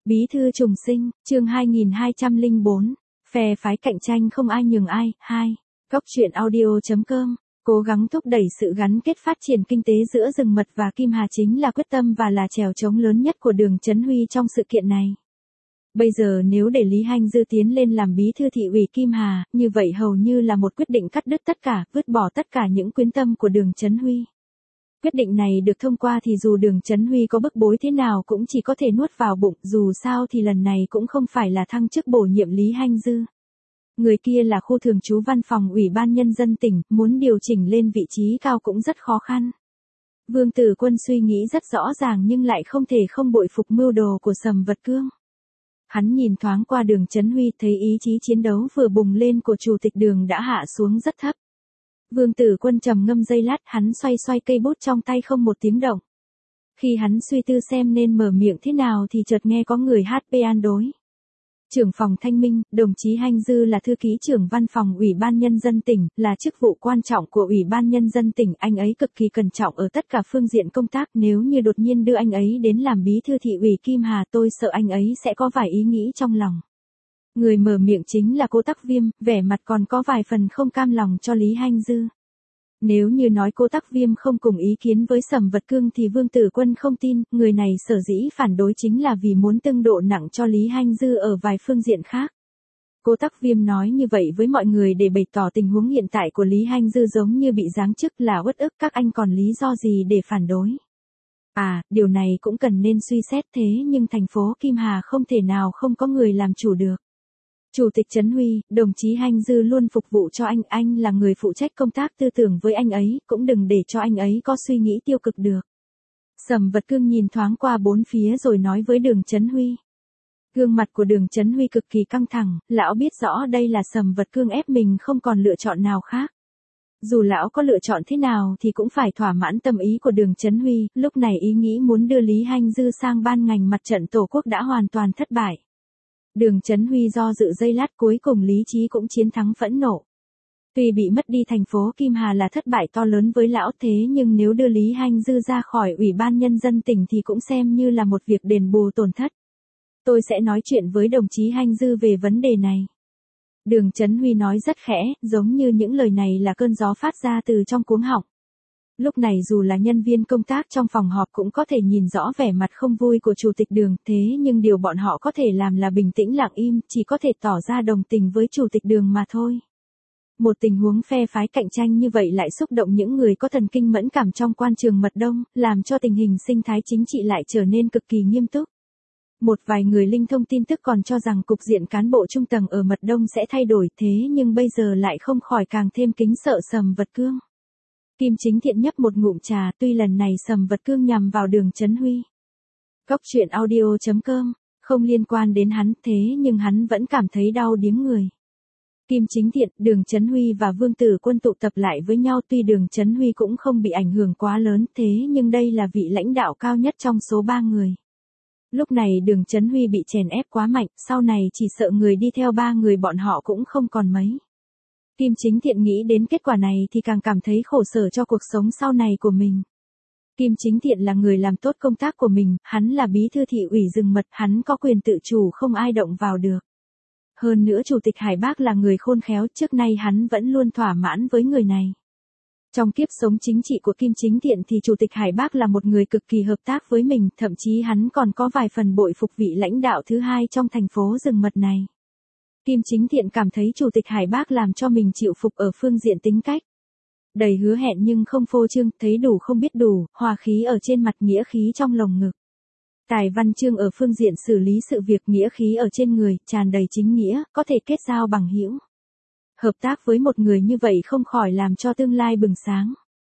Bí thư trùng sinh, chương 2204, phe phái cạnh tranh không ai nhường ai, 2. Góc truyện audio.com, cố gắng thúc đẩy sự gắn kết phát triển kinh tế giữa rừng mật và Kim Hà chính là quyết tâm và là chèo chống lớn nhất của Đường Chấn Huy trong sự kiện này. Bây giờ nếu để Lý Hanh Dư tiến lên làm bí thư thị ủy Kim Hà, như vậy hầu như là một quyết định cắt đứt tất cả, vứt bỏ tất cả những quyến tâm của Đường Chấn Huy. Quyết định này được thông qua thì dù Đường Chấn Huy có bức bối thế nào cũng chỉ có thể nuốt vào bụng, dù sao thì lần này cũng không phải là thăng chức bổ nhiệm Lý Hanh Dư. Người kia là khu thường trú văn phòng Ủy ban Nhân dân tỉnh, muốn điều chỉnh lên vị trí cao cũng rất khó khăn. Vương Tử Quân suy nghĩ rất rõ ràng nhưng lại không thể không bội phục mưu đồ của Sầm Vật Cương. Hắn nhìn thoáng qua Đường Chấn Huy thấy ý chí chiến đấu vừa bùng lên của chủ tịch Đường đã hạ xuống rất thấp. Vương Tử Quân trầm ngâm giây lát, hắn xoay xoay cây bút trong tay không một tiếng động. Khi hắn suy tư xem nên mở miệng thế nào thì chợt nghe có người HP an đối. Trưởng phòng Thanh Minh, đồng chí Hanh Dư là thư ký trưởng văn phòng Ủy ban Nhân dân tỉnh, là chức vụ quan trọng của Ủy ban Nhân dân tỉnh, anh ấy cực kỳ cẩn trọng ở tất cả phương diện công tác, nếu như đột nhiên đưa anh ấy đến làm bí thư thị ủy Kim Hà tôi sợ anh ấy sẽ có vài ý nghĩ trong lòng. Người mở miệng chính là cô Tắc Viêm, vẻ mặt còn có vài phần không cam lòng cho Lý Hanh Dư. Nếu như nói cô Tắc Viêm không cùng ý kiến với Sầm Vật Cương thì Vương Tử Quân không tin, người này sở dĩ phản đối chính là vì muốn tăng độ nặng cho Lý Hanh Dư ở vài phương diện khác. Cô Tắc Viêm nói như vậy với mọi người để bày tỏ tình huống hiện tại của Lý Hanh Dư giống như bị giáng chức là uất ức, các anh còn lý do gì để phản đối. À, điều này cũng cần nên suy xét thế nhưng thành phố Kim Hà không thể nào không có người làm chủ được. Chủ tịch Trấn Huy, đồng chí Hanh Dư luôn phục vụ cho anh là người phụ trách công tác tư tưởng với anh ấy, cũng đừng để cho anh ấy có suy nghĩ tiêu cực được. Sầm Vật Cương nhìn thoáng qua bốn phía rồi nói với Đường Chấn Huy. Gương mặt của Đường Chấn Huy cực kỳ căng thẳng, lão biết rõ đây là Sầm Vật Cương ép mình không còn lựa chọn nào khác. Dù lão có lựa chọn thế nào thì cũng phải thỏa mãn tâm ý của Đường Chấn Huy, lúc này ý nghĩ muốn đưa Lý Hanh Dư sang ban ngành mặt trận Tổ quốc đã hoàn toàn thất bại. Đường Chấn Huy do dự giây lát cuối cùng lý trí cũng chiến thắng phẫn nộ. Tuy bị mất đi thành phố Kim Hà là thất bại to lớn với lão thế nhưng nếu đưa Lý Hanh Dư ra khỏi Ủy ban Nhân dân tỉnh thì cũng xem như là một việc đền bù tổn thất. Tôi sẽ nói chuyện với đồng chí Hanh Dư về vấn đề này. Đường Chấn Huy nói rất khẽ, giống như những lời này là cơn gió phát ra từ trong cuống họng. Lúc này dù là nhân viên công tác trong phòng họp cũng có thể nhìn rõ vẻ mặt không vui của chủ tịch Đường, thế nhưng điều bọn họ có thể làm là bình tĩnh lặng im, chỉ có thể tỏ ra đồng tình với chủ tịch Đường mà thôi. Một tình huống phe phái cạnh tranh như vậy lại xúc động những người có thần kinh mẫn cảm trong quan trường Mật Đông, làm cho tình hình sinh thái chính trị lại trở nên cực kỳ nghiêm túc. Một vài người linh thông tin tức còn cho rằng cục diện cán bộ trung tầng ở Mật Đông sẽ thay đổi, thế nhưng bây giờ lại không khỏi càng thêm kính sợ Sầm Vật Cương. Kim Chính Thiện nhấp một ngụm trà, tuy lần này Sầm Vật Cương nhằm vào Đường Chấn Huy. Góc truyện audio.com, không liên quan đến hắn, thế nhưng hắn vẫn cảm thấy đau điếng người. Kim Chính Thiện, Đường Chấn Huy và Vương Tử Quân tụ tập lại với nhau, tuy Đường Chấn Huy cũng không bị ảnh hưởng quá lớn, thế nhưng đây là vị lãnh đạo cao nhất trong số 3 người. Lúc này Đường Chấn Huy bị chèn ép quá mạnh, sau này chỉ sợ người đi theo 3 người bọn họ cũng không còn mấy. Kim Chính Thiện nghĩ đến kết quả này thì càng cảm thấy khổ sở cho cuộc sống sau này của mình. Kim Chính Thiện là người làm tốt công tác của mình, hắn là bí thư thị ủy rừng mật, hắn có quyền tự chủ không ai động vào được. Hơn nữa Chủ tịch Hải Bác là người khôn khéo, trước nay hắn vẫn luôn thỏa mãn với người này. Trong kiếp sống chính trị của Kim Chính Thiện thì Chủ tịch Hải Bác là một người cực kỳ hợp tác với mình, thậm chí hắn còn có vài phần bội phục vị lãnh đạo thứ hai trong thành phố rừng mật này. Kim Chính Thiện cảm thấy Chủ tịch Hải Bác làm cho mình chịu phục ở phương diện tính cách. Đầy hứa hẹn nhưng không phô trương, thấy đủ không biết đủ, hòa khí ở trên mặt, nghĩa khí trong lồng ngực. Tài văn chương ở phương diện xử lý sự việc, nghĩa khí ở trên người, tràn đầy chính nghĩa, có thể kết giao bằng hữu. Hợp tác với một người như vậy không khỏi làm cho tương lai bừng sáng.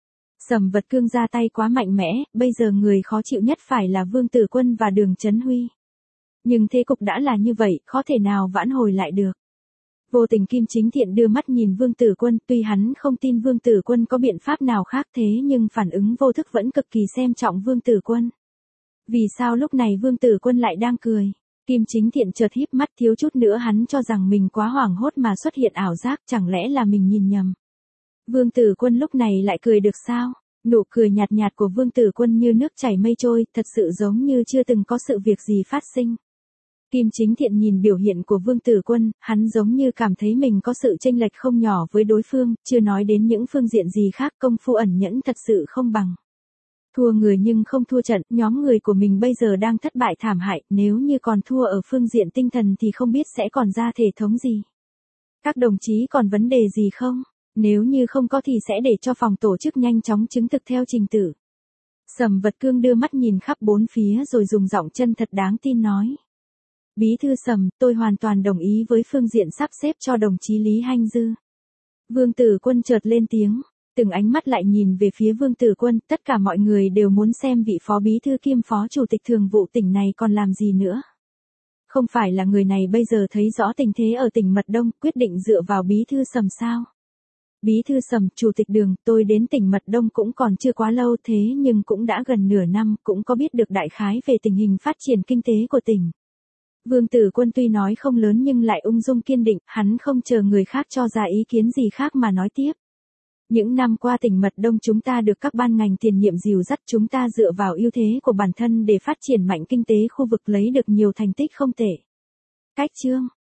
Sầm Vật Cương ra tay quá mạnh mẽ, bây giờ người khó chịu nhất phải là Vương Tử Quân và Đường Chấn Huy. Nhưng thế cục đã là như vậy, khó thể nào vãn hồi lại được. Vô tình Kim Chính Thiện đưa mắt nhìn Vương Tử Quân, tuy hắn không tin Vương Tử Quân có biện pháp nào khác thế nhưng phản ứng vô thức vẫn cực kỳ xem trọng Vương Tử Quân. Vì sao lúc này Vương Tử Quân lại đang cười? Kim Chính Thiện chợt híp mắt, thiếu chút nữa hắn cho rằng mình quá hoảng hốt mà xuất hiện ảo giác, chẳng lẽ là mình nhìn nhầm. Vương Tử Quân lúc này lại cười được sao? Nụ cười nhạt nhạt của Vương Tử Quân như nước chảy mây trôi, thật sự giống như chưa từng có sự việc gì phát sinh. Kim Chính Thiện nhìn biểu hiện của Vương Tử Quân, hắn giống như cảm thấy mình có sự chênh lệch không nhỏ với đối phương, chưa nói đến những phương diện gì khác, công phu ẩn nhẫn thật sự không bằng. Thua người nhưng không thua trận, nhóm người của mình bây giờ đang thất bại thảm hại, nếu như còn thua ở phương diện tinh thần thì không biết sẽ còn ra thể thống gì. Các đồng chí còn vấn đề gì không? Nếu như không có thì sẽ để cho phòng tổ chức nhanh chóng chứng thực theo trình tự. Sầm Vật Cương đưa mắt nhìn khắp bốn phía rồi dùng giọng chân thật đáng tin nói. Bí thư Sầm, tôi hoàn toàn đồng ý với phương diện sắp xếp cho đồng chí Lý Hanh Dư. Vương Tử Quân chợt lên tiếng, từng ánh mắt lại nhìn về phía Vương Tử Quân, tất cả mọi người đều muốn xem vị phó bí thư kiêm phó chủ tịch thường vụ tỉnh này còn làm gì nữa. Không phải là người này bây giờ thấy rõ tình thế ở tỉnh Mật Đông, quyết định dựa vào bí thư Sầm sao? Bí thư Sầm, chủ tịch Đường, tôi đến tỉnh Mật Đông cũng còn chưa quá lâu thế nhưng cũng đã gần nửa năm, cũng có biết được đại khái về tình hình phát triển kinh tế của tỉnh. Vương Tử Quân tuy nói không lớn nhưng lại ung dung kiên định, hắn không chờ người khác cho ra ý kiến gì khác mà nói tiếp. Những năm qua tỉnh Mật Đông chúng ta được các ban ngành tiền nhiệm dìu dắt, chúng ta dựa vào ưu thế của bản thân để phát triển mạnh kinh tế khu vực, lấy được nhiều thành tích không tệ. Cách chương